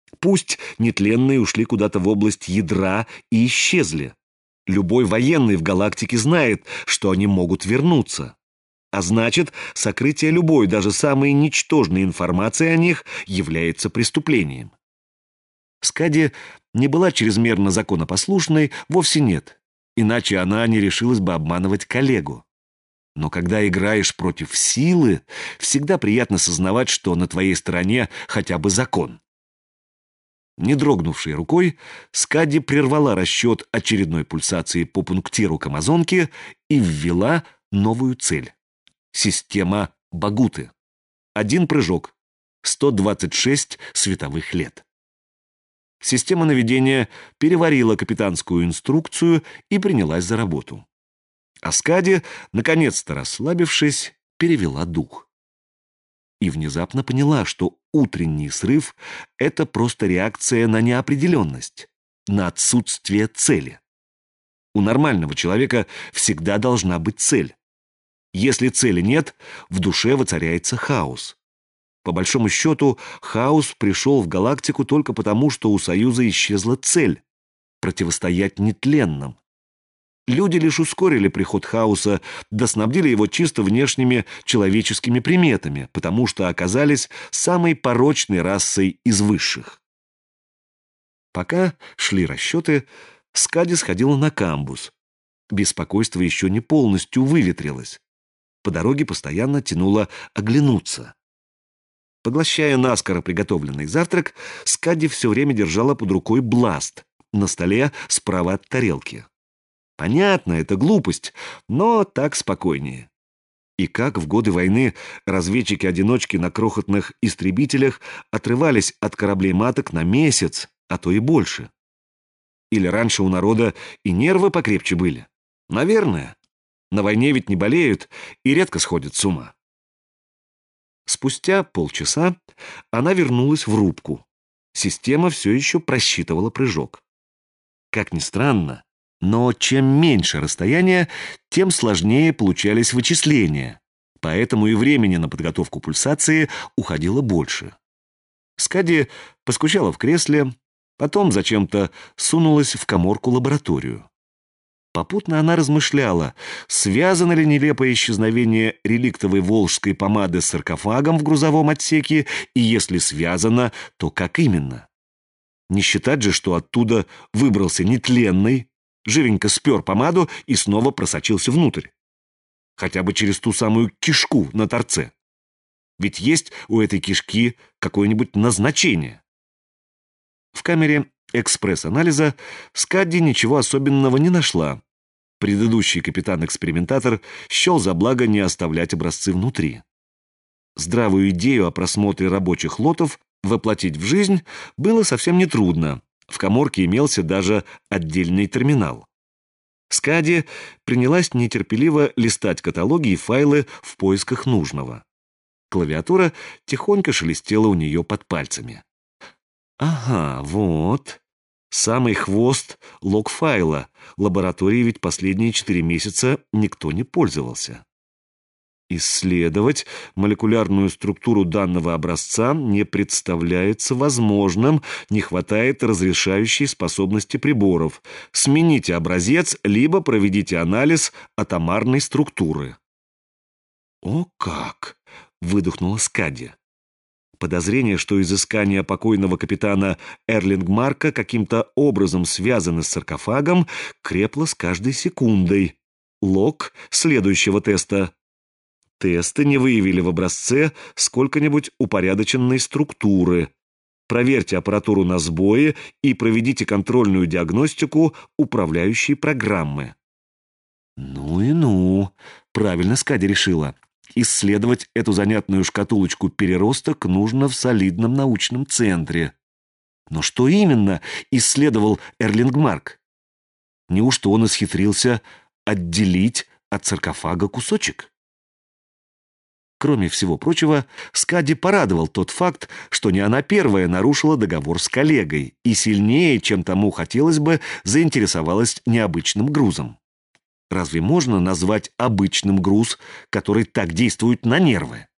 Пусть нетленные ушли куда-то в область ядра и исчезли. Любой военный в галактике знает, что они могут вернуться. А значит, сокрытие любой, даже самой ничтожной информации о них является преступлением. Скади не была чрезмерно законопослушной, вовсе нет. Иначе она не решилась бы обманывать коллегу. Но когда играешь против силы, всегда приятно сознавать, что на твоей стороне хотя бы закон. Не дрогнувшей рукой, Скади прервала расчет очередной пульсации по пунктиру к амазонке и ввела новую цель. Система Багуты. 1 прыжок. 126 световых лет. Система наведения переварила капитанскую инструкцию и принялась за работу. А Скади, наконец-то расслабившись, перевела дух. И внезапно поняла, что утренний срыв — это просто реакция на неопределенность, на отсутствие цели. У нормального человека всегда должна быть цель. Если цели нет, в душе воцаряется хаос. По большому счету, хаос пришел в галактику только потому, что у Союза исчезла цель — противостоять нетленным. Люди лишь ускорили приход хаоса, да снабдили его чисто внешними человеческими приметами, потому что оказались самой порочной расой из высших. Пока шли расчеты, Скади сходила на камбус. Беспокойство еще не полностью выветрилось. По дороге постоянно тянуло оглянуться. Поглощая наскоро приготовленный завтрак, Скади все время держала под рукой бласт на столе справа от тарелки. Понятно, это глупость, но так спокойнее. И как в годы войны разведчики-одиночки на крохотных истребителях отрывались от кораблей-маток на месяц, а то и больше. Или раньше у народа и нервы покрепче были? Наверное. На войне ведь не болеют и редко сходят с ума. Спустя полчаса она вернулась в рубку. Система все еще просчитывала прыжок. Как ни странно, но чем меньше расстояние, тем сложнее получались вычисления, поэтому и времени на подготовку пульсации уходило больше. Скади поскучала в кресле, потом зачем-то сунулась в каморку-лабораторию. Попутно она размышляла, связано ли нелепое исчезновение реликтовой волжской помады с саркофагом в грузовом отсеке, и если связано, то как именно? Не считать же, что оттуда выбрался нетленный, живенько спер помаду и снова просочился внутрь. Хотя бы через ту самую кишку на торце. Ведь есть у этой кишки какое-нибудь назначение. В камере экспресс-анализа Скади ничего особенного не нашла. Предыдущий капитан-экспериментатор счел за благо не оставлять образцы внутри. Здравую идею о просмотре рабочих лотов воплотить в жизнь было совсем нетрудно. В каморке имелся даже отдельный терминал. Скади принялась нетерпеливо листать каталоги и файлы в поисках нужного. Клавиатура тихонько шелестела у нее под пальцами. Ага, вот. Самый хвост лог-файла. Лаборатории ведь последние 4 месяца никто не пользовался. Исследовать молекулярную структуру данного образца не представляется возможным, не хватает разрешающей способности приборов. Смените образец, либо проведите анализ атомарной структуры. «О как!» — выдохнула Скади. Подозрение, что изыскания покойного капитана Эрлингмарка каким-то образом связаны с саркофагом, крепло с каждой секундой. Лог следующего теста. Тесты не выявили в образце сколько-нибудь упорядоченной структуры. Проверьте аппаратуру на сбое и проведите контрольную диагностику управляющей программы. Ну и ну, правильно Скади решила. Исследовать эту занятную шкатулочку переросток нужно в солидном научном центре. Но что именно исследовал Эрлингмарк? Неужто он исхитрился отделить от саркофага кусочек? Кроме всего прочего, Скади порадовал тот факт, что не она первая нарушила договор с коллегой и сильнее, чем тому хотелось бы, заинтересовалась необычным грузом. Разве можно назвать обычным груз, который так действует на нервы?